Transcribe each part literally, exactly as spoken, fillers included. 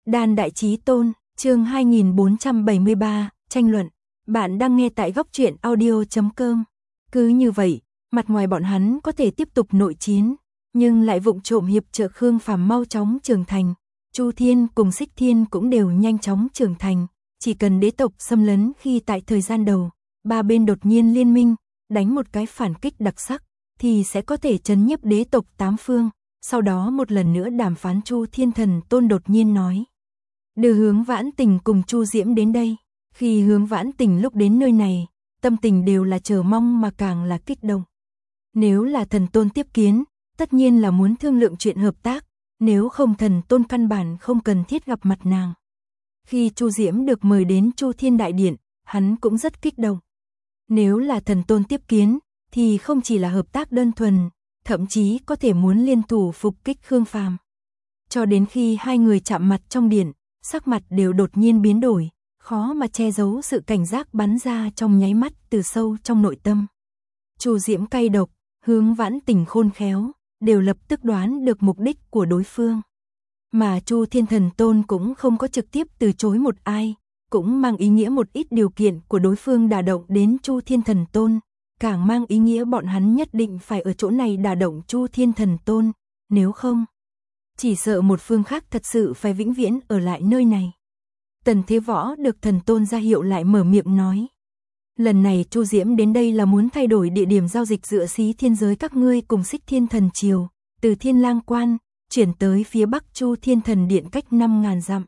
Đan Đại Chí Tôn, chương hai nghìn bốn trăm bảy mươi ba, tranh luận. Bạn đang nghe tại góc truyện audio chấm com. Cứ như vậy, mặt ngoài bọn hắn có thể tiếp tục nội chiến, nhưng lại vụng trộm hiệp trợ Khương Phàm mau chóng trưởng thành. Chu Thiên cùng Xích Thiên cũng đều nhanh chóng trưởng thành, chỉ cần đế tộc xâm lấn khi tại thời gian đầu, ba bên đột nhiên liên minh, đánh một cái phản kích đặc sắc, thì sẽ có thể trấn nhiếp đế tộc tám phương. Sau đó một lần nữa đàm phán. Chu Thiên Thần Tôn đột nhiên nói: đưa Hướng Vãn Tình cùng Chu Diễm đến đây. Khi Hướng Vãn Tình lúc đến nơi này, tâm tình đều là chờ mong mà càng là kích động. Nếu là Thần Tôn tiếp kiến, tất nhiên là muốn thương lượng chuyện hợp tác, nếu không Thần Tôn căn bản không cần thiết gặp mặt nàng. Khi Chu Diễm được mời đến Chu Thiên Đại Điện, hắn cũng rất kích động. Nếu là Thần Tôn tiếp kiến, thì không chỉ là hợp tác đơn thuần, thậm chí có thể muốn liên thủ phục kích Khương Phàm. Cho đến khi hai người chạm mặt trong điện, sắc mặt đều đột nhiên biến đổi, khó mà che giấu sự cảnh giác bắn ra trong nháy mắt từ sâu trong nội tâm. Chu Diễm cay độc, Hướng Vãn Tình khôn khéo, đều lập tức đoán được mục đích của đối phương. Mà Chu Thiên Thần Tôn cũng không có trực tiếp từ chối một ai, cũng mang ý nghĩa một ít điều kiện của đối phương đả động đến Chu Thiên Thần Tôn, càng mang ý nghĩa bọn hắn nhất định phải ở chỗ này đả động Chu Thiên Thần Tôn, nếu không, chỉ sợ một phương khác thật sự phải vĩnh viễn ở lại nơi này. Tần Thế Võ được Thần Tôn ra hiệu lại mở miệng nói: lần này Chu Diễm đến đây là muốn thay đổi địa điểm giao dịch giữa Xí Thiên giới các ngươi cùng Xích Thiên Thần Triều, từ Thiên Lang Quan chuyển tới phía Bắc Chu Thiên Thần Điện cách năm ngàn dặm.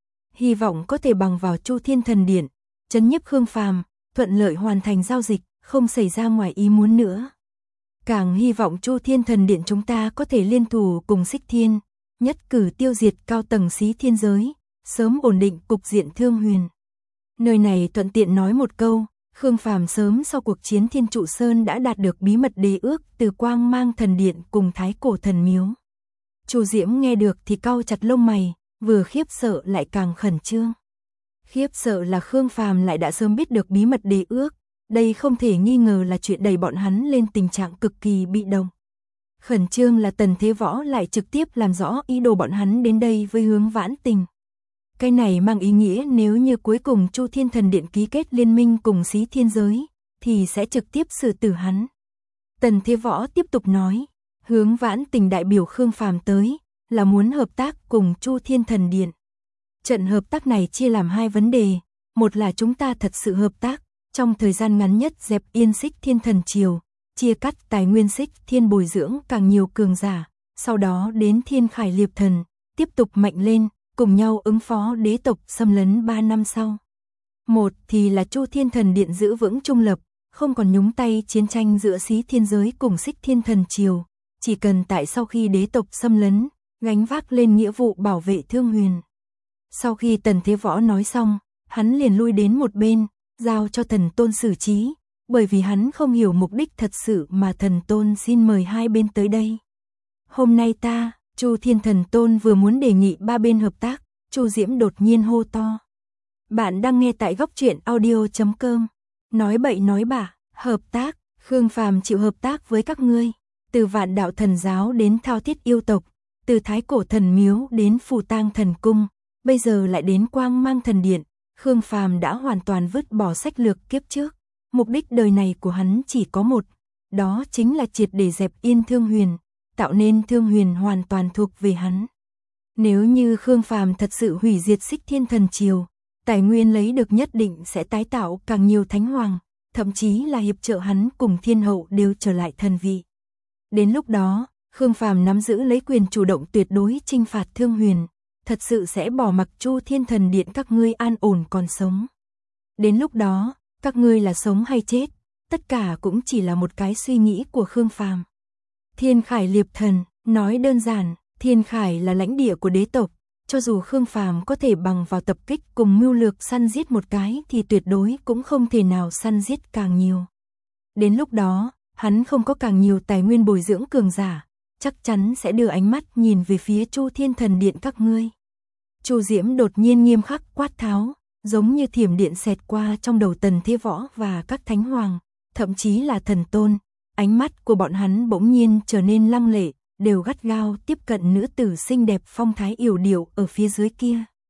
Hy vọng có thể bằng vào Chu Thiên Thần Điện, trấn nhiếp Khương Phàm, thuận lợi hoàn thành giao dịch, không xảy ra ngoài ý muốn nữa. Càng hy vọng Chu Thiên Thần Điện chúng ta có thể liên thủ cùng Xích Thiên, nhất cử tiêu diệt cao tầng Xí Thiên giới, sớm ổn định cục diện Thương Huyền. Nơi này thuận tiện nói một câu, Khương Phàm sớm sau cuộc chiến Thiên Trụ Sơn đã đạt được bí mật đế ước từ Quang Mang Thần Điện cùng Thái Cổ Thần Miếu. Chu Diễm nghe được thì cau chặt lông mày, vừa khiếp sợ lại càng khẩn trương. Khiếp sợ là Khương Phàm lại đã sớm biết được bí mật đế ước, đây không thể nghi ngờ là chuyện đẩy bọn hắn lên tình trạng cực kỳ bị động. Khẩn trương là Tần Thế Võ lại trực tiếp làm rõ ý đồ bọn hắn đến đây với Hướng Vãn Tình. Cái này mang ý nghĩa nếu như cuối cùng Chu Thiên Thần Điện ký kết liên minh cùng Xí Thiên giới, thì sẽ trực tiếp xử tử hắn. Tần Thế Võ tiếp tục nói: Hướng Vãn Tình đại biểu Khương Phàm tới, là muốn hợp tác cùng Chu Thiên Thần Điện. Trận hợp tác này chia làm hai vấn đề, một là chúng ta thật sự hợp tác, trong thời gian ngắn nhất dẹp yên Xích Thiên Thần Triều, chia cắt tài nguyên Xích Thiên bồi dưỡng càng nhiều cường giả, sau đó đến Thiên Khải Liệp Thần, tiếp tục mạnh lên, cùng nhau ứng phó đế tộc xâm lấn ba năm sau. Một thì là Chu Thiên Thần Điện giữ vững trung lập, không còn nhúng tay chiến tranh giữa Xí Thiên giới cùng Xích Thiên Thần Triều, chỉ cần tại sau khi đế tộc xâm lấn, gánh vác lên nghĩa vụ bảo vệ Thương Huyền. Sau khi Tần Thế Võ nói xong, hắn liền lui đến một bên, giao cho Thần Tôn xử trí, bởi vì hắn không hiểu mục đích thật sự mà Thần Tôn xin mời hai bên tới đây. Hôm nay ta, Chu Thiên Thần Tôn vừa muốn đề nghị ba bên hợp tác, Chu Diễm đột nhiên hô to: bạn đang nghe tại góc truyện audio chấm com. Nói bậy nói bạ, hợp tác, Khương Phàm chịu hợp tác với các ngươi, từ Vạn Đạo Thần Giáo đến Thao Thiết yêu tộc, từ Thái Cổ Thần Miếu đến Phù Tang Thần Cung, bây giờ lại đến Quang Mang Thần Điện. Khương Phàm đã hoàn toàn vứt bỏ sách lược kiếp trước, mục đích đời này của hắn chỉ có một, đó chính là triệt để dẹp yên Thương Huyền, tạo nên Thương Huyền hoàn toàn thuộc về hắn. Nếu như Khương Phàm thật sự hủy diệt Xích Thiên Thần Triều, tài nguyên lấy được nhất định sẽ tái tạo càng nhiều thánh hoàng, thậm chí là hiệp trợ hắn cùng thiên hậu đều trở lại thần vị. Đến lúc đó, Khương Phàm nắm giữ lấy quyền chủ động tuyệt đối chinh phạt Thương Huyền, thật sự sẽ bỏ mặc Chu Thiên Thần Điện các ngươi an ổn còn sống. Đến lúc đó, các ngươi là sống hay chết, tất cả cũng chỉ là một cái suy nghĩ của Khương Phàm. Thiên Khải Liệp Thần, nói đơn giản, Thiên Khải là lãnh địa của đế tộc, cho dù Khương Phàm có thể bằng vào tập kích cùng mưu lược săn giết một cái thì tuyệt đối cũng không thể nào săn giết càng nhiều. Đến lúc đó, hắn không có càng nhiều tài nguyên bồi dưỡng cường giả, chắc chắn sẽ đưa ánh mắt nhìn về phía Chu Thiên Thần Điện các ngươi. Chu Diễm đột nhiên nghiêm khắc quát tháo, giống như thiểm điện xẹt qua trong đầu Tần Thế Võ và các thánh hoàng, thậm chí là Thần Tôn, ánh mắt của bọn hắn bỗng nhiên trở nên lăng lệ, đều gắt gao tiếp cận nữ tử xinh đẹp phong thái yểu điệu ở phía dưới kia.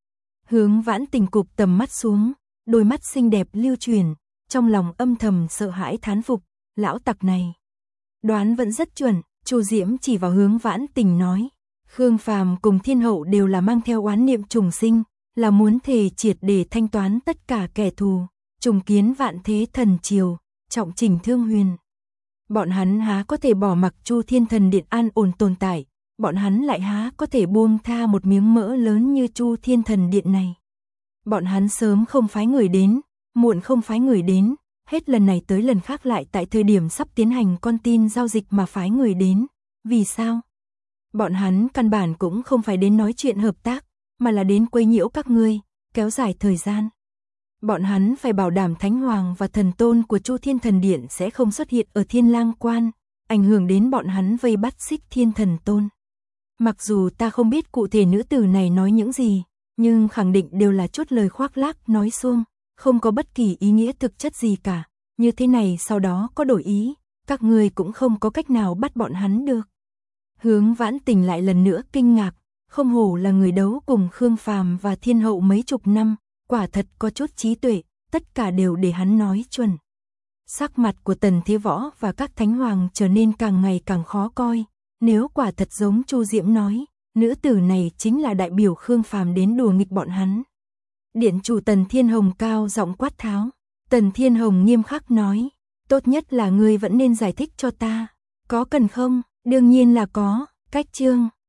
Hướng Vãn Tình cụp tầm mắt xuống, đôi mắt xinh đẹp lưu chuyển, trong lòng âm thầm sợ hãi thán phục, lão tặc này. Đoán vẫn rất chuẩn, Chu Diễm chỉ vào Hướng Vãn Tình nói, Khương Phàm cùng Thiên Hậu đều là mang theo oán niệm trùng sinh, là muốn thề triệt để thanh toán tất cả kẻ thù, trùng kiến vạn thế thần triều, trọng trình thương huyền. Bọn hắn há có thể bỏ mặc Chu Thiên Thần Điện an ổn tồn tại, bọn hắn lại há có thể buông tha một miếng mỡ lớn như Chu Thiên Thần Điện này. Bọn hắn sớm không phái người đến, muộn không phái người đến, hết lần này tới lần khác lại tại thời điểm sắp tiến hành con tin giao dịch mà phái người đến. Vì sao? Bọn hắn căn bản cũng không phải đến nói chuyện hợp tác, mà là đến quấy nhiễu các ngươi, kéo dài thời gian. Bọn hắn phải bảo đảm Thánh Hoàng và thần tôn của Chu Thiên Thần Điện sẽ không xuất hiện ở Thiên Lang Quan, ảnh hưởng đến bọn hắn vây bắt Xích Thiên Thần Tôn. Mặc dù ta không biết cụ thể nữ tử này nói những gì, nhưng khẳng định đều là chút lời khoác lác nói suông, không có bất kỳ ý nghĩa thực chất gì cả. Như thế này sau đó có đổi ý, các ngươi cũng không có cách nào bắt bọn hắn được. Hướng Vãn Tình lại lần nữa kinh ngạc, không hổ là người đấu cùng Khương Phàm và Thiên Hậu mấy chục năm, quả thật có chút trí tuệ, tất cả đều để hắn nói chuẩn. Sắc mặt của Tần Thế Võ và các thánh hoàng trở nên càng ngày càng khó coi, nếu quả thật giống Chu Diễm nói, nữ tử này chính là đại biểu Khương Phàm đến đùa nghịch bọn hắn. Điện chủ Tần Thiên Hồng cao giọng quát tháo, Tần Thiên Hồng nghiêm khắc nói, tốt nhất là ngươi vẫn nên giải thích cho ta, có cần không? Đương nhiên là có, cách chương